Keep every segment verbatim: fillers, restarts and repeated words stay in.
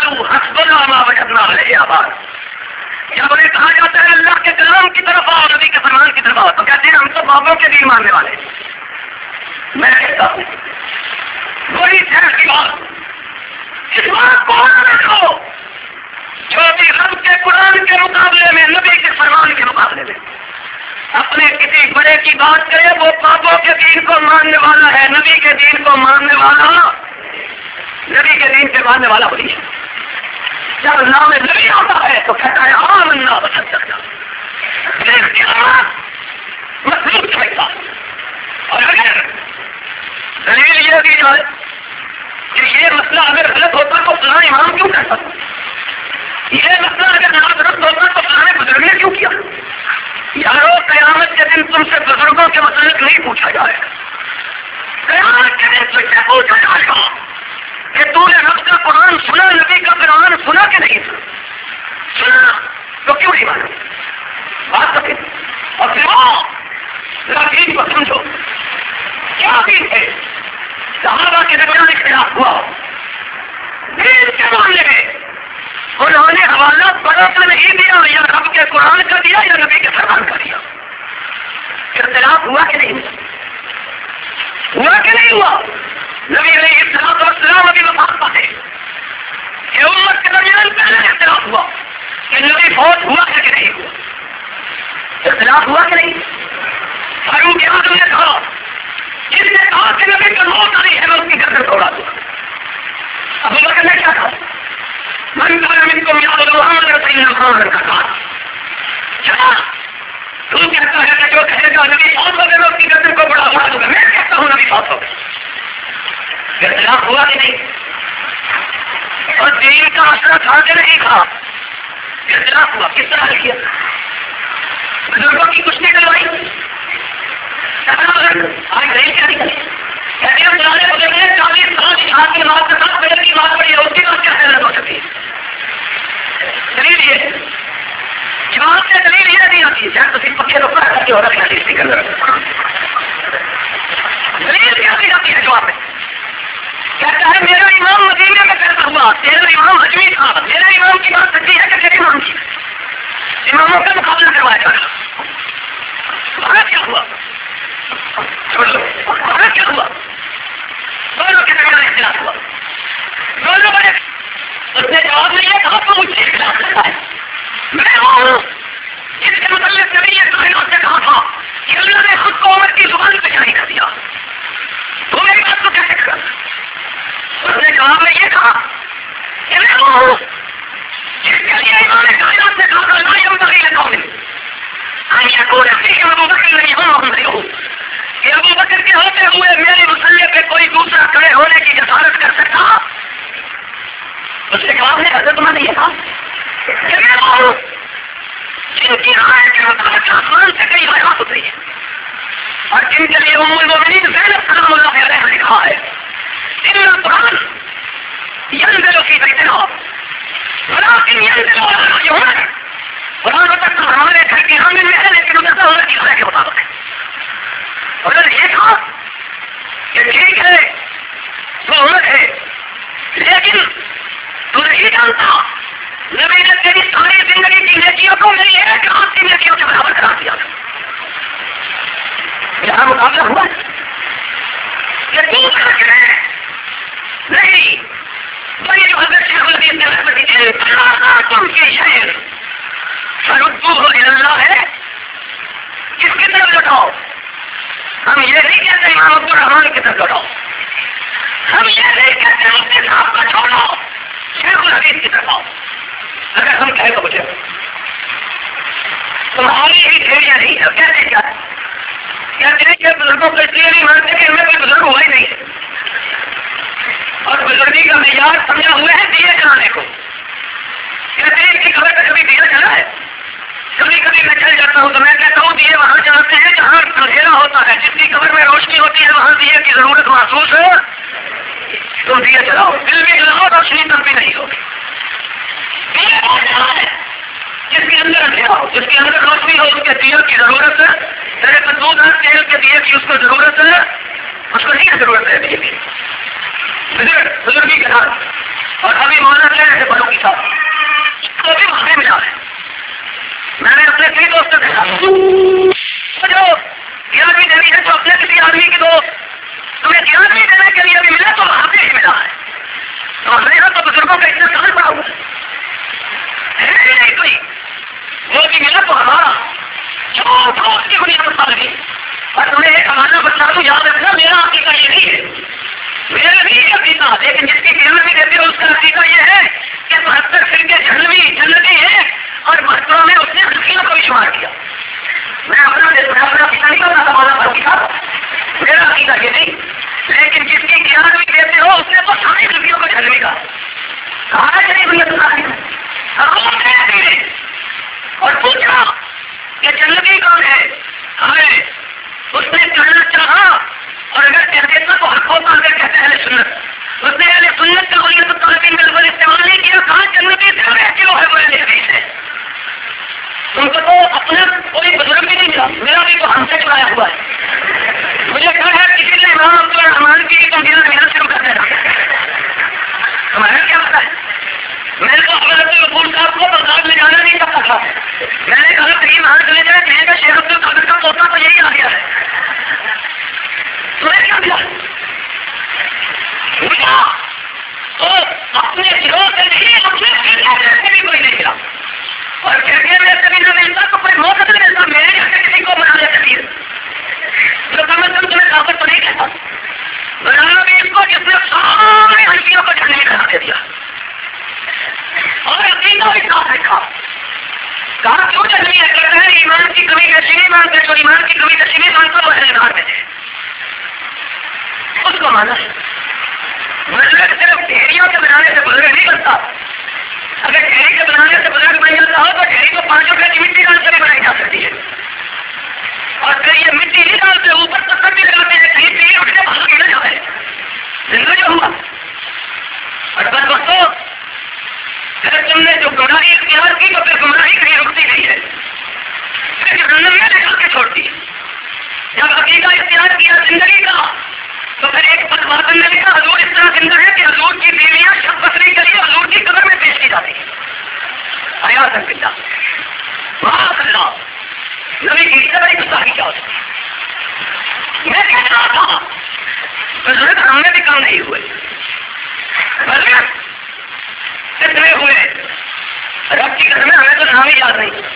قالوا حسبنا ما وجدنا علیہ آباءنا. جب انہیں کہا جاتا ہے اللہ کے کلام کی طرف آؤ, نبی کے فرمان کی طرف آؤ, تو کہتے ہیں ہم تو بابوں کے دین ماننے والے ہیں. میں کہتا ہوں بڑی خیر کی بات, اس بات کو رکھو جو بھی رب کے قرآن کے مقابلے میں, نبی کے فرمان کے مقابلے میں اپنے کسی بڑے کی بات کرے, وہ بابوں کے دین کو ماننے والا ہے, نبی کے دین کو ماننے والا, نبی کے دین کے ماننے والا وہی ہے. جب نام نبی آتا ہے تو کہتا ہے عام اللہ بسند کرنا مطلوب سمجھتا. اور اگر دلیل یہ دی جائے کہ یہ مسئلہ اگر غلط ہوتا تو فلاں امام کیوں کہتا, یہ مسئلہ اگر نہ درست ہوتا تو فلاں بزرگ نے کیوں کیا. یارو قیامت کے دن تم سے بزرگوں کے متعلق نہیں پوچھا جائے گا. قیامت کے دن تم سے پوچھا جائے گا کہ تو نے رب کا قرآن سنا, نبی کا قرآن سنا کہ نہیں سنا, تو کیوں نہیں مانا بات سکے. اور پھر دین کو سمجھو کیا دین ہے. صحابہ کے درمیان اختلاف ہوا, دین کے معاملے میں انہوں نے حوالہ بدل نہیں دیا, یا رب کے قرآن کا دیا یا نبی کے فرمان کا دیا. اختلاف ہوا کہ نہیں ہوا کہ نہیں ہوا. نبی علیہ الصلوۃ والسلام ابھی وفات پاتے کہ امت کے درمیان پہلے اختلاف ہوا کہ نبی فوت ہوا ہے کہ نہیں ہوا. اختلاف ہوا کہ نہیں. فاروق اعظم نے کہا, جس نے کہا کہ نبی کا موت آئی ہے میں اس کی گردن توڑا دوں. ابو بکر نے کیا کہا, من کان منکم یعبد محمد فإن محمدا قد مات. کیا تم کہتا ہے کہ جو کہے گا نبی فوت ہو گئے میں اس کی گردن کو بڑا اڑا دوں گا. میں کہتا ہوں نبی فوت ہو گئے. اختلاف ہوا کہ نہیں. اور دین کا اثر تھا کہ نہیں تھا. اختلاف ہوا, کس طرح کیا. بزرگوں کی کچھ نہیں کروائی, آج نہیں کیا نکلے. کہتے ہیں پرانے بزرگ نے چالیس سال جہاد کی نماز کے ساتھ بدر کی بات پڑی ہے, اس کے بعد کیا خیال ہو سکتی ہے. دلیل یہ جواب سے دلیل یہ نہیں آتی, شاید تو صرف پکے روپا کر کے ہو رکھنا اس کے اندر. دلیل کیا دی جاتی ہے جواب میں. کہتا ہے میرا امام مدینے میں پیدا ہوا, تیرا امام اجمی تھا, میرا امام کی بات سچی ہے کہ تیرے امام کی. اماموں کا مقابلہ کروایا جا رہا. وہاں کیا ہوا, وہاں کیا ہوا, دونوں کے درمیان اختلاف ہوا. دونوں بڑے, اس نے جواب میں یہ کہا تو مجھ سے اختلاف کرتا ہے. میں ہوں جس کے متعلق نبی یہ کائنات سے کہا تھا کہ اللہ نے خود کو عمر کی زبان پہ جاری کر دیا. تو میری بات کو کیسے کر. اس نے جواب میں یہ کہا کہ میں ہوں جس کے لیے امام نے کائنات سے کہا تھا لا ينبغي لقوم ان يكون فيهم ابو بکر نہیں ہوں نہیں ہوں کہ ابو بکر کے ہوتے ہوئے میرے مسئلے پہ کوئی دوسرا کھڑے ہونے کی جسارت کر سکتا. اس کے جواب نے حضرت میں نے یہ کہا کہ میں ہوں جن کی رائے کے مطابق آسمان سے کئی آیات اتری ہے, اور جن کے لیے ام المؤمنین زینب سلام اللہ علیہ نے کہا ہے ان القرآن ينزل في بيتنا ولكن ينزل على رأي عمر. قرآن تک تو ہمارے گھر کی حامل میں ہے لیکن اترتا عمر کی رائے کے مطابق ہے. اور یہ کہا کہ ٹھیک ہے تو عمر ہے, لیکن تو نہیں جانتا نبی نے تیری ساری زندگی کی نیکیوں کو میری ایک رات کی نیکیوں سے برابر کرا دیا تھا. یہاں مقابلہ ہوا کہ تو کر ہے نہیں بھائی جو حضرت شیخ الحدیث نے رحمت دی تم کی شہر فردوہ اللہ ہے, کس کی طرف لوٹاؤ. ہم یہ نہیں کہتے امام عبد الرحمان کی طرف لوٹاؤ, ہم یہ نہیں کہتے اپنے صاحب کا چھوڑاؤ, شیخ الحدیث کی طرف آؤ. اگر ہم کہیں تو مجھے تمہاری ہی ڈھیریاں نہیں ہے, کہتے کیا کہتے ہیں کہ بزرگوں کو اس لیے نہیں مانتے کہ ہمیں کوئی بزرگ ہوا ہی نہیں ہے, اور بزرگی کا معیار سمجھا ہوا ہے دیے جلانے کو. کہتے ہیں کہ خبر کا کبھی دیا جلا ہے, کبھی کبھی میں چل جاتا ہوں تو میں کہتا ہوں دیے وہاں جلاتے ہیں جہاں اندھیرا ہوتا ہے, جس کی قبر میں روشنی ہوتی ہے وہاں دیے کی ضرورت محسوس ہے, تم دیے جلاؤ, دل بھی جلاؤ, روشنی تب بھی نہیں ہوگی. جس کے اندر اندھیرا ہو, جس کے اندر روشنی ہو, اس کے دیے کی ضرورت ہے. میرے قدوس ہے تیل کے دیے کی اس کو ضرورت ہے, اس کو نہیں ضرورت ہے دیے کی. بزرگی کے ساتھ اور ابھی مولانا کہہ رہے تھے بڑوں کی ساتھ تو بھی وہاں ملا ہے. میں نے اپنے کئی دوستوں کے ساتھ جو گیارہویں دینی ہے تو اپنے کسی آدمی کی دوست تمہیں گیارہویں دینے کے لیے بھی ملا تو وہاں پہ ہی ملا ہے. تو ہمارے یہاں تو بزرگوں کا اتنا سال پڑا ہوا ہے نہیں کوئی وہ بھی ملا تو ہمارا جو دوست کی بنیاد پر لگی. اور تمہیں ایک ہمارا بچہ تو یاد رکھنا میرا عقیدہ یہ نہیں ہے میرا نہیں عقیدہ لیکن جس کی گیارہویں دیتے ہو اس کا عقیدہ یہ ہے کہ بہتر فرقے جھلوی جنتی ہے اور مہتروں میں اس نے حقیقت کو بھی شمار کیا. میں اپنا اپنا عقیدہ نہیں کرتا تھا مولانا بھائی صاحب میرا عقیدہ یہ نہیں لیکن جس کی گیارہویں دیتے ہو اس نے تو ساری حقیقتوں کو جھلوی کا کہا کہ نہیں بھائی اور پوچھا کہ جنتی کون ہے ہمیں اس نے کہنا چاہا اور اگر کہہ دیتا تو حق ہوتا اگر کہتے اہل سنت اس نے اہل سنت کا ولیت الطالبین میں لفظ استعمال نہیں کیا کہا جنتی دھڑے کیوں ہے وہ اہل حدیث ہے. ان کو تو اپنا کوئی بزرگ بھی نہیں ملا میرا بھی تو ہم سے چلایا ہوا ہے. مجھے کہا ہے کسی نے امام عبد الرحمان کی تو میرا محنت شروع کر دینا ہمارا کیا پتا ہے. میں نے تو حضرت غفور صاحب کو بغداد میں جانا نہیں چاہتا تھا. میں نے کہا کہیں وہاں چلے جائے کہیں کا شیخ عبد القادر کا پوتا تو یہی آ گیا ہے. تمہیں کیا ملا ملا تو اپنے گروہ سے نہیں اپنے سے بھی کوئی نہیں ملا اور کہتے میں کبھی نہ ملتا تو کوئی موقع نہیں ملتا میرے یہاں سے کسی کو منا لے سکتی جو کم از کم تمہیں طاقت تو نہیں کہتا بنانا بھی اس کو جس نے سارے ہنسیوں کو جھڑنے میں دے دیا اور عقیدہ بھی ساتھ رکھا. کہا کیوں جھڑنی ہے کہتا ہے ایمان کی کمی کیسی نہیں مانتے جو ایمان کی کمی کیسی نہیں مانتا وہ اہلکار میں تھے اس کو مانا ہے. مطلب صرف ڈھیریوں کے بنانے سے بزرگ نہیں بنتا. اگر ڈھیری کے بنانے سے بزرگ بن جاتا ہو تو ڈھیری کو پانچ روپے کی مٹی ڈال کر بھی بنائی جا سکتی ہے اور پھر یہ مٹی نہیں ڈالتے اوپر پتھر بھی ڈالتے ہیں کہیں پیر اٹھ کے باہر کے نہ جائے زندہ جو ہوا. اور بس دوستوں اگر تم نے جو گمراہی اختیار کی تو پھر گمراہی کہیں رکتی نہیں ہے پھر جہنم میں لے کر کے چھوڑتی. جب عقیدہ اختیار کیا زندگی کا تو پھر ایک بدباطن نے لکھا حضور اس طرح زندہ ہے کہ حضور کی بیویاں شب بسری کے لیے حضور کی قبر میں پیش کی جاتی حیات اللہ معاذ اللہ نبی کی قبر کی گستاخی کیا ہوتی. میں کہہ رہا تھا بزرگ ہم میں بھی کام نہیں ہوئے بزرگ کتنے ہوئے رب کی قسم ہمیں تو نام ہی یاد نہیں.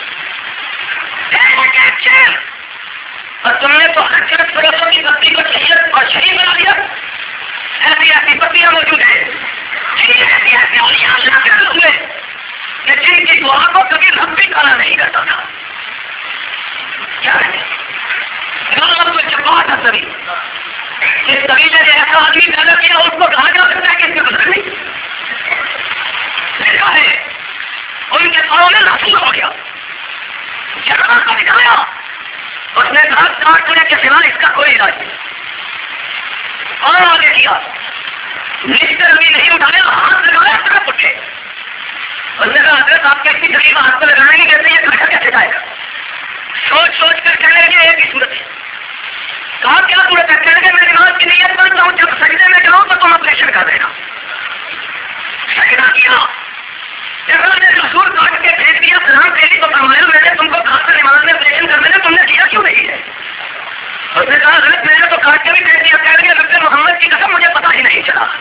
اور تم نے تو ہر چرت فروغوں کی بستی کو شہید اور شہید بنا دیا. ایسی ایسی بستیاں موجود ہیں ایسی ایسی اولیاء اللہ کے حل ہوئے کہ جن کی دعا کو کبھی رب بھی کھانا نہیں کرتا تھا. کیا ہے میں جبات ہے سبھی اس قبیلے نے ایسا آدمی پیدا کیا اس کو کہا جا سکتا ہے کہ اس کے بدل نہیں دیکھا ہے ان کے پاؤں میں ناسور ہو گیا جگہ کا دکھایا اس نے کہا کاٹ کرنے کے سوا اس کا کوئی علاج نہیں. اور آگے کیا مسٹر بھی نہیں اٹھانے ہاتھ لگایا طرف اٹھے اس نے کہا حضرت آپ کیسی تکلیف ہاتھ کو لگانے کی کہتے یہ کھٹا کیسے جائے گا. سوچ سوچ کر کہنے لگے ایک ہی صورت ہے. کہا کیا صورت ہے کہنے لگے میں نماز کی نیت کرتا ہوں جب سجدے میں جاؤں تو تم آپریشن کر دینا. سجدہ کیا جب نے رسول کاٹ کے بھیج دیا سلام پھیری تو فرمایا میں نے تم کو کہا تھا نماز میں آپریشن کر دینا تم نے کیا کیوں نہیں ہے. اس نے کہا حضرت میں نے تو کاٹ کے بھی بھیج دیا کہہ لگے ڈاکٹر محمد کی قسم مجھے پتا ہی نہیں چلا.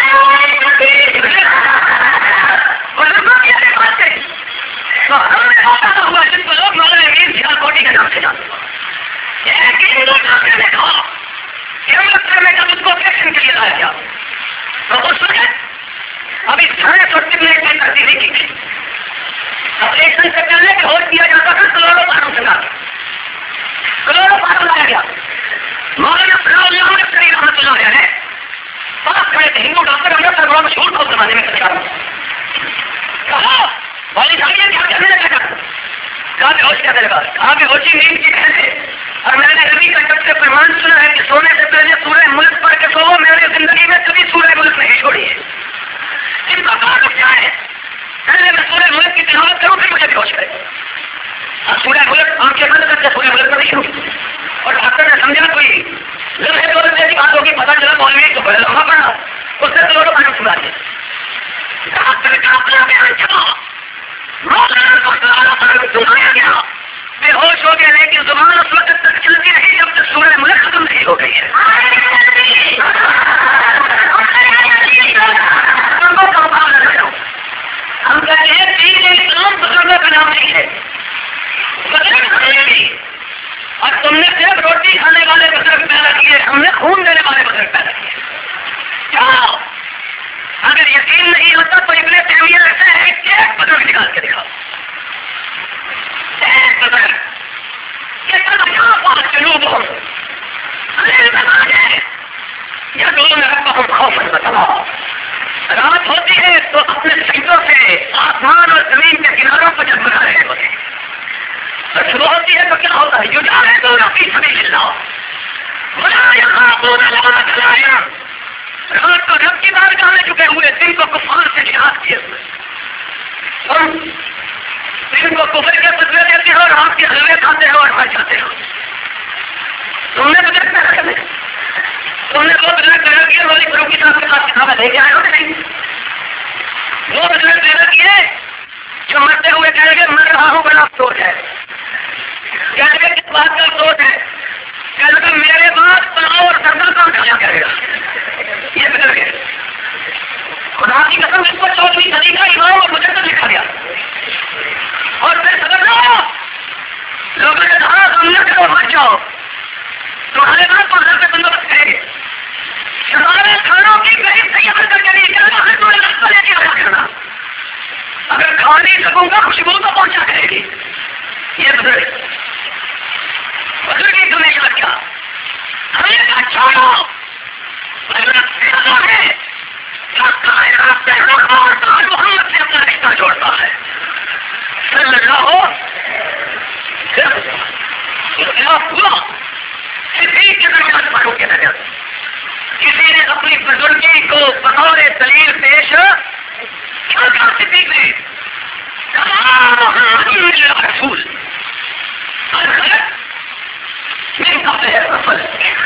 تو ہم نے کہا ہوا جس کو لوگ مولانا امین سیال کوٹی کے نام سے جانتے ایک ہندو ڈاکٹر نے کہا کہ ہم لگتا میں جب اس کو آپریشن کے لیے لایا گیا تو اس وقت ابھی ساڑھے سو منٹ کی تبدیلی کی تھی. آپریشن سے پہلے کہ ہوش دیا جاتا تھا کروڑوں پاروں سے لایا کروڑوں پاروں لایا گیا. مولانا فلاح اللہ نے کری رحمت اللہ علیہ ہے پاس کھڑے تھے ہندو ڈاکٹر ہم نے اپنا بڑا مشہور کو زمانے میں کرتا کہا والی صاحب یہ کیا کرنے لگا کہا کہ ہوش کیا کرے گا کہا کہ ہوشی نیند کی بہن ہے اور میں نے نبی کا جب سے فرمان سنا ہے کہ سونے سے پہلے سورہ ملک پڑھ کے سو میں نے زندگی میں کبھی سورہ ملک نہیں چھوڑی ہے. ان کا کہا تو کیا ہے پہلے میں سورہ ملک کی تلاوت کروں پھر مجھے بھی ہوش کرے. سورہ ملک آنکھیں بند کر کے سورہ ملک میں نہیں شروع اور ڈاکٹر نے سمجھا کوئی لمحے دو لمحے کی بات ہوگی پتا چلا مولوی تو بڑا لمبا پڑا اس نے تو لوگوں کو سنا دیا ڈاکٹر کا اپنا بیان چلا، مولانا کو سنایا گیا، بے ہوش ہو گیا، لیکن زبان اس وقت تک چلتی رہی جب تک سورہ ملک ختم نہیں ہو گئی ہے۔ ہم کہتے ہیں دین اسلام بزرگوں کا نام نہیں ہے، بزرگ نہیں، اور تم نے صرف روٹی کھانے والے بزرگ پیدا کیے، ہم نے خون دینے والے بزرگ پیدا کیے۔ جاؤ، اگر یقین نہیں ہوتا تو ابن تیمیہ لگتا ہے ایک بزرگ نکال کے دکھاؤ، ایک بزرگ جنوب ہو یا دونوں ربهم خوفا وطمعا، رات ہوتی ہے تو اپنے سجدوں سے آسمان اور زمین کے کناروں کو جگمگا رہے ہوتے ہیں، اور صبح ہوتی ہے تو کیا ہوتا ہے؟ یجاہدون فی سبیل اللہ ولا یخافون لومۃ لائم، رات کو رب کی بارگاہ میں جھکے ہوئے، دن کو کفار سے جہاد کیے ہوئے، تم دن کو کفر کے بدلے دیتے ہو، رات کے حلوے کھاتے ہو اور مر جاتے ہو۔ تم نے تو دیکھنا ہے، تم نے وہ بدلے پیدا کیے، والی فروخی صاحب کے پاس کتابیں لے کے آئے ہو کہ نہیں؟ وہ بدلے پیدا کیے جو مرتے ہوئے کہہ گے مر رہا ہوں بڑا افسوس ہے، کہہ گے کس بات کا افسوس ہے؟ کہہ لگا میرے بعد پلاؤ اور سردہ کام کھایا کرے گا، یہ بدل گئے۔ خدا کی قسم اس کو چودہویں صدی کا امام اور مجدد لکھا گیا، اور پھر خبر لو لوگوں نے کہا تم نہ کرو مر جاؤ، تمہارے بعد تو گھر پہ بندوبست کریں گے، سارے کھانوں کی غریب تیار کر کے نہیں کرنا ہے، تمہیں رستہ لے کے آیا کرنا، اگر کھا نہیں سکوں گا خوشبو تو پہنچا کرے گی۔ یہ بزرگ بزرگ کی تمہیں یاد کیا ہمیں کہا چھوڑو، حضرت سے اللہ ہے کائنات سے محمد سے اپنا رشتہ جوڑتا ہے، صلی اللہ ہو ہوا کسی کے درمیان بڑوں کے درمیان کسی نے اپنی بزرگی کو بطور دلیل پیش کیا کہا؟ صدیق نے رسول من قبل الرسل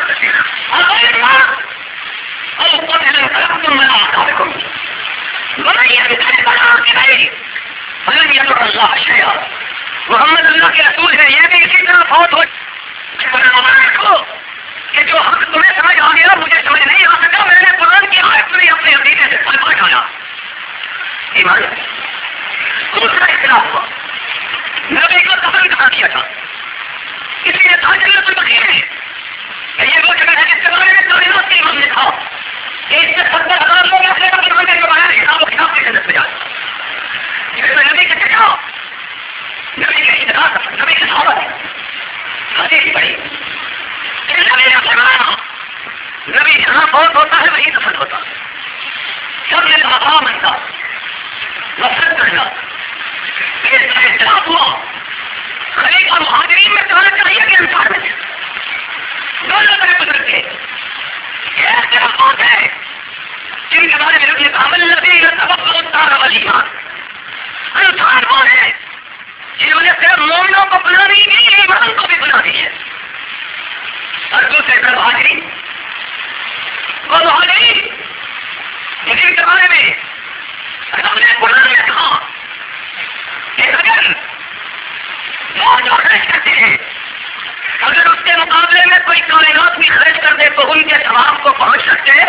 او قتل انقلبتم على اعقابكم ومن يبتغي غير الغيب فلن يضر الله شيئا۔ محمد اللہ کے رسول ہے، یہ بھی اسی طرح فوت ہو کو کہ جو حق تمہیں سمجھ آ گیا مجھے سمجھ نہیں آ سکا، میں نے قرآن کی آیت میں اپنے عقیدے سے پھل پہنچایا۔ ایمان دوسرا اختلاف ہوا، نبی کو دفن کہاں کیا تھا؟ کسی نے کہا جنت البقیع ہے، کہ یہ وہ جگہ ہے جس کے بارے میں کائنات کے امام نے کہا کہ اس سے ستر ہزار لوگ اپنے کا قرآن نے کروایا ہے، کتاب و کتاب کی جنت میں جائے، جس میں نبی کے چچا نبی کے ادراک نبی کے صحابہ حدیث پڑھی کہ نبی نے فرمایا نبی جہاں فوت ہوتا ہے وہی دفن ہوتا ہے، سب نے کہا منتا وسط کرنا، یہ اختلاف ہوا خلیفہ مہاجرین میں کہنا چاہیے کہ انصار میں دونوں طرح بزرگ تھے، یہ اختلافات ہے جن کے بارے میں لوگ نے کہا الذین تبوؤا الدار والایمان، انصار وہ ہے جنہوں نے صرف مومنوں کو بنا دی نہیں ایمان کو بھی بنا دی ہے، اور دوسرے طرف مہاجرین وہ مہاجرین جن کے بارے میں رب نے قرآن میں کہا کہ اگر وہ جو خرچ کرتے ہیں اگر اس کے مقابلے میں کوئی کائنات بھی خرچ کر دے تو ان کے ثواب کو پہنچ سکتے ہیں،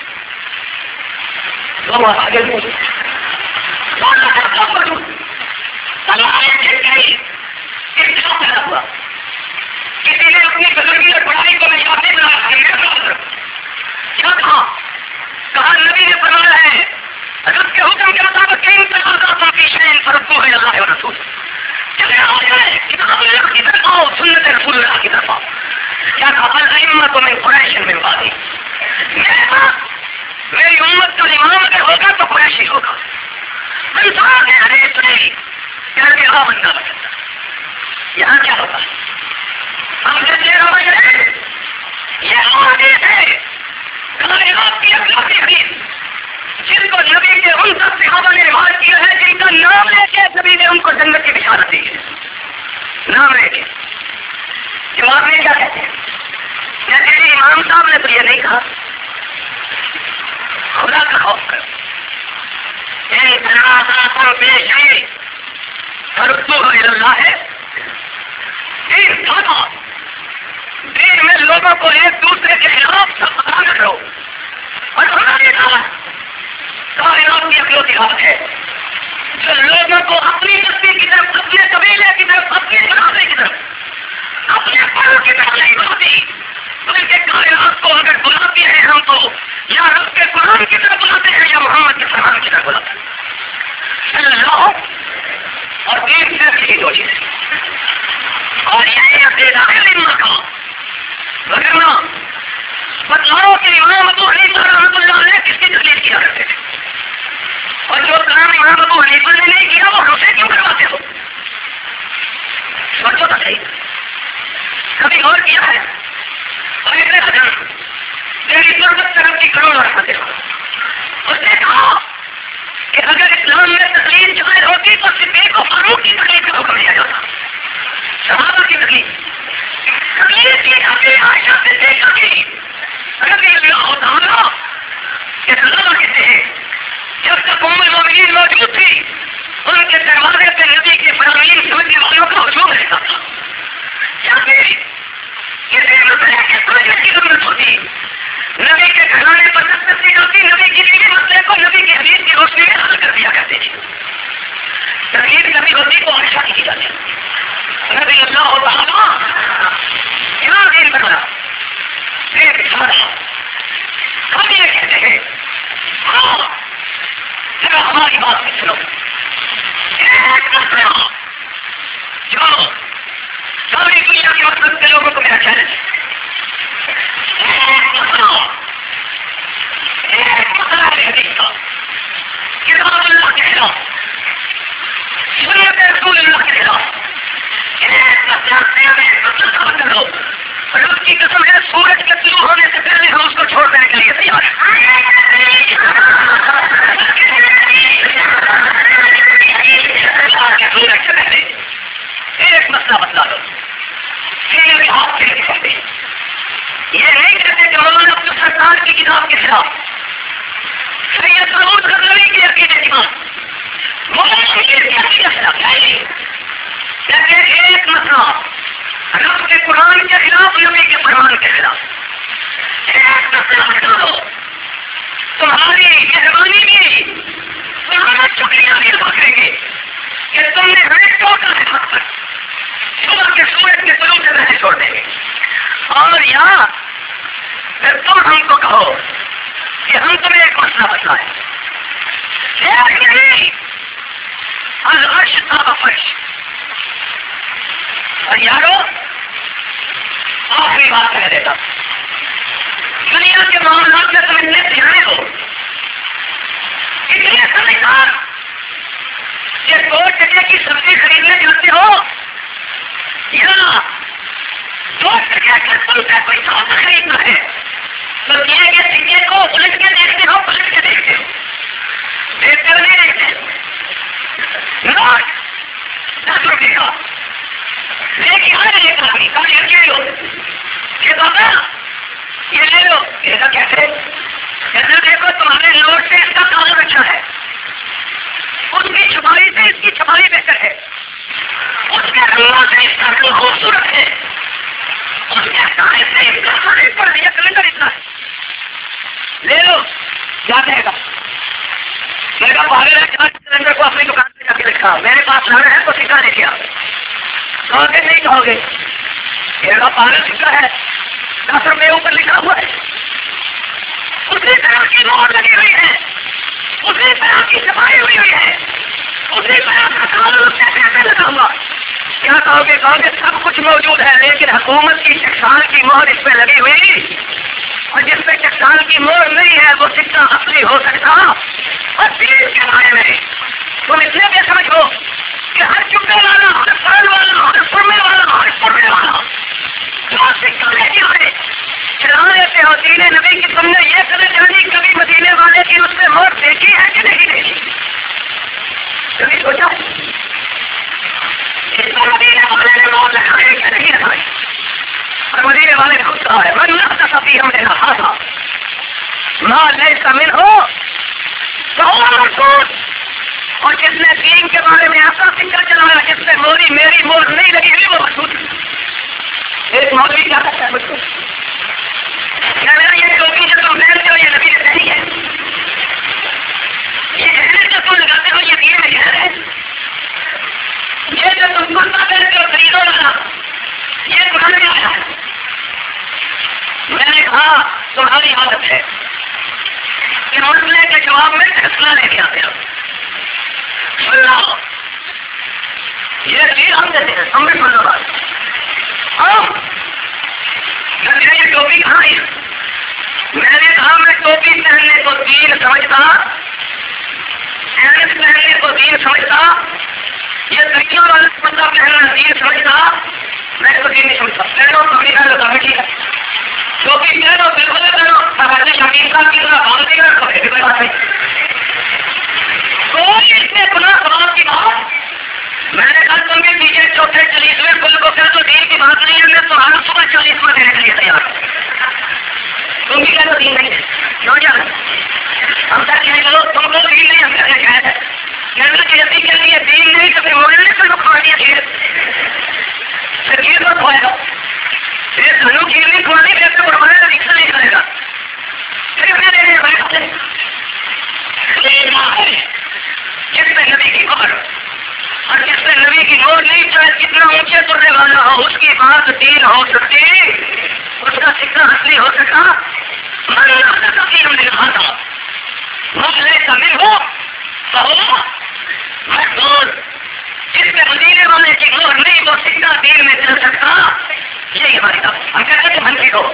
تو وہ آگے ہوا کسی نے اپنی بزرگی اور پڑھائی کو میں یاد نہیں بنایا، کیا کہا؟ کہا نبی نے فرمایا ہے رب کے حکم کے مطابق کئی تقاضا کی شین فرقو ہے اللہ و رسول، چلے آ جائے کتاب اللہ کی طرف آؤ، سنت رسول اللہ کی طرف آؤ۔ کیا کہا؟ الائمۃ من قریش من بعدی، میری امت کا امام اگر ہوگا تو قریشی ہوگا، انصار نے حدیث سنی کہہ کے ہاں بندہ بچتا۔ یہاں کیا ہوتا ہے؟ ہم سے یہ سمجھ رہے ہیں یہ حدیث ہے کائنات کی اخلاقی حدیث جن کو نبی کے ان سب صحابہ نے روایت کیا ہے جن کا نام لے کے نبی نے ان کو جنت کی بشارت دی ہے، نام لے کے۔ جواب میں کیا کہتے ہیں؟ کہتے ہیں امام صاحب نے تو یہ نہیں کہا، خدا کا خوف کرو، ہے دین تھا دین میں لوگوں کو ایک دوسرے کے خلاف سب کرو اور ہمارے کائنات کی اکلوتی بات ہے جو لوگوں کو اپنی بستی کی طرف اپنے قبیلے کی طرف اپنے برادری کی طرف اپنے پڑوں کی طرف نہیں بلاتی بلکہ کائنات کو اگر بلاتی ہے ہم تو یا رب کے قرآن کی طرف بلاتے ہیں یا محمد کے فرمان کی طرف بلاتے ہیں صلی اللہ اور دین صرف یہی دو چیزیں اور یہی عقیدہ ہے علم کا وغیرہ بتلاؤ کہ امام ابو حنیفہ رحمۃ اللہ علیہ کس کی تکلیف کیا کرتے تھے اور جو کام امام ابو حنیفہ نے نہیں کیا وہ ہم سے کیوں کرواتے ہو سوچو تو صحیح کبھی غور کیا ہے اور اتنے ہزار میری ضرورت طرف کی کروڑ رحمتیں اس نے کہا کہ اگر اسلام میں تکلیف جائز ہوتی تو صدیق و فاروق کی تکلیف کا حکم دیا جاتا صحابہ کی تکلیف تکلیف کی جاتے عائشہ سے دیکھا کہ رضی اللہ تعالیٰ کہ اللہ کہتے ہیں جب تک ام المؤمنین موجود تھی ان کے دروازے پہ نبی کے فرامین سمجھنے والوں کا ہجوم رہتا تھا یا پھر کسی مسئلہ کے سمجھنے کی ضرورت ہوتی نبی کے گھرانے پر دسترسی ہوتی نبی کی دینی مسئلے کو نبی کی حدیث کی روشنی میں حل کر دیا کرتے تھے تکلیف کبھی ہوتی تو عائشہ کی جاتی رضی اللہ تعالیٰ امام دین بنا ایک سارا ہم یہ کہتے ہیں ہاں ذرا ہماری بات میں سنو ایک مسئلہ جو ساری دنیا کے مقصد کے لوگوں کو میرا چیلنج ایک مسئلہ ایک مسئلہ ہے حدیث کا کتاب اللہ کے خلاف سنت رسول اللہ کے خلاف ایک مسئلہ ایک مسئلہ سمجھ کر لو رب کی قسم ہے سورج کے طلوع ہونے سے پہلے ہم اس کو چھوڑ دینے کے لیے تیار سورج سے پہلے ایک مسئلہ بتلا دو سینے میں ہاتھ کے پڑتے یہ نہیں کہتے کہ مولانا عبد الستار کی کتاب کے خلاف سید محمود غزنوی کی عقیدے کی بات مولانا کی عقیدے کے خلاف کہتے ایک مسئلہ رب کے قرآن کے خلاف نبی کے فرمان کے خلاف ایک مسئلہ بتا دو تمہاری مہربانی کی تمہارا شکریہ بھی ادا کریں گے کہ تم نے ہمیں ٹوٹل ہے حق پر صبح کے سورج کے طلوع سے پہلے چھوڑ دیں گے اور یا پھر تم ہم کو کہو کہ ہم تمہیں ایک مسئلہ بتلائیں ایک نہیں العرش تھا فرش اور یارو آخری بات کہہ دیتا دنیا کے معاملات میں تم اتنے دھیانے ہو اتنے سمجھدار کہ دو ٹکے کی سبزی خریدنے جاتے ہو یا دو ٹکے کا تم کا کوئی سودا خریدنا ہے تو دیے گئے سکے کو الٹ کے دیکھتے ہو پلٹ کے دیکھتے ہو دیکھتے ہو نہیں دیکھتے نوٹ دس روپے کا لیکن آج یہ کہانی کبھی لے لو کہ بابا یہ لے لو ایسا کہتے ایسا دیکھو تمہارے نوٹ سے اس کا کالر اچھا ہے اس کی چھپائی سے اس کی چھپائی بہتر ہے اس کے رنگوں سے اس کا رنگ خوبصورت ہے اس کے کھانے سے اس کا کھانے پر یہ کلنڈر اتنا ہے لے لو کیا کہے گا میں کہا پاگل ہے چار کلنڈر کو اپنی دکان پہ جا کے رکھا میرے پاس لڑ ہے تو سکھا دے دیا کہو گے نہیں کہو گے میرا پاگل سکا ہے دس روپے اوپر لکھا ہوا ہے اسی طرح کی مہر لگی ہوئی ہے اسی طرح کی صفائی ہوئی ہوئی ہے اسی طرح کا کالر پیسے لگا ہوا کیا کہو گے کہو گے سب کچھ موجود ہے لیکن حکومت کی ٹکسال کی مہر اس پہ لگی ہوئی اور جس پہ ٹکسال کی مہر نہیں ہے وہ سکہ اصلی ہو سکتا اور دین کے بارے میں تم اس لیے بھی سمجھو کہ ہر چکے والا ہر فرل والا ہر فرمے والا ہر فرمے والا جو سکہ لے کے آئے چلا لیتے ہو دین نبی کی تم نے یہ کرے جانی کبھی مدینے والے کی اس میں مہر دیکھی ہے کہ نہیں دیکھی کبھی سوچا اس پر مدینے والے نے مہر لگائے کہ نہیں لگائے اور مدینے والے نے خود کہا ہے من نہ سبھی ہم نے رہا تھا ماں لے کا من ہو تو رسول اور جس نے دین کے بارے میں ایسا فکر چلایا جس سے موری میری مور نہیں لگی ہوئی وہ محسوس ایک مولوی کیا کرتا ہے مجھ کو کیا میرا یہ ٹوپی جو تم پہنتے ہو یہ نبی نے پہنی ہے یہ اہل جو تم لگاتے ہو یہ دین میں گہر ہے یہ جو تم کرتا پہنتے ہو خریدو والا یہ قرآن میں آیا ہے میں نے کہا تمہاری عادت ہے کہ مسئلے کے جواب میں فیصلہ لے کے آتے ہو اللہ یہ چیز ہم دیتے ہیں ہم بھی سننا بات ہم میں یہ ٹوپی کہاں ہے میں نے کہا میں ٹوپی پہننے کو دین سمجھتا اینس پہننے کو دین سمجھتا یہ ترکیوں والا بندہ پہننا دین سمجھتا میں تو دین نہیں سمجھتا پہنو کپڑی پہن لگا میں ٹھیک ہے ٹوپی پہنو بالکل پہنو سرحد شکیل صاحب کی طرح بھاگ دے گا کپڑے کی بات نہیں کوئی اس میں گناہ سوال کی بات میں نے کل تم کے پیچھے چوتھے چالیسویں پل کو پھر تو دین کی بات نہیں ہے میں تو ہر صبح چالیسواں دینے کے لیے تیار تم بھی کہہ دو دین نہیں ہے کیوں جان ہم سر کہیں چلو تم لوگ دین نہیں ہم کہنے شاید ہے کہنے کی جلدی کے لیے دین نہیں تو پھر موبائل نے پھر کھوا دیا کھیر پھر کھیر پر کھوائے گا پھر دھنو کھیر نہیں کھوانی پھر تو بڑھوانے کا رکشا نہیں کرے گا پھر انہیں دینے بڑے کھاتے جس میں نبی کی خبر اور جس میں نبی کی نور نہیں چاہے کتنا اونچے ترنے والا ہو اس کی بات دین ہو سکتی اس کا سکہ اصلی ہو سکا مرنا تھا ہم نے کہا تھا مسئلے کا مل ہو محدود جس میں مدینے والے کی نور نہیں وہ سکہ دین میں چل سکتا یہی ہماری بات ہم کہتے تم ہنسی ہو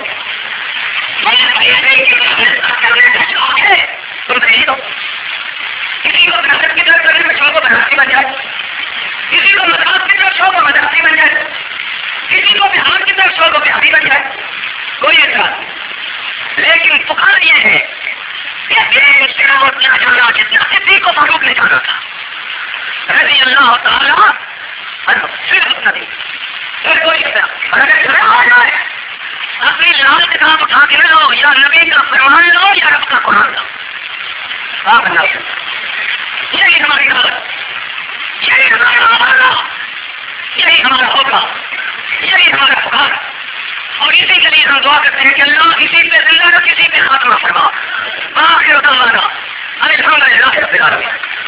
کرنے کا شوق ہے تم صحیح ہو کسی کو بحثت کی طرف کرنے میں شوق و بحثی بن جائے کسی کو مذہب کی طرف شوق و مذہبی بن جائے کسی کو بہار کی طرف شوق و بہاری بن جائے کوئی اعتراض لیکن پکار یہ ہے کہ دین صرف اتنا جانا جتنا کسی کو فاروق نے جانا تھا رضی اللہ تعالیٰ صرف اتنا نہیں پھر کوئی اعتراض اگر گھر آ جائے اپنی لال کتاب اٹھا کے لو یا نبی کا فرمان لو یا رب کا قرآن لو آپ اللہ یہی ہماری غلط یہی ہمارا ہمارا یہی ہمارا ہوگا یہی ہمارا پکار اور اسی کے لیے ہم دعا کرتے ہیں کہ اللہ کسی پہ زندہ نہ کسی پہ خاتمہ فرما آخر دعوانا الحمدللہ رب العالمین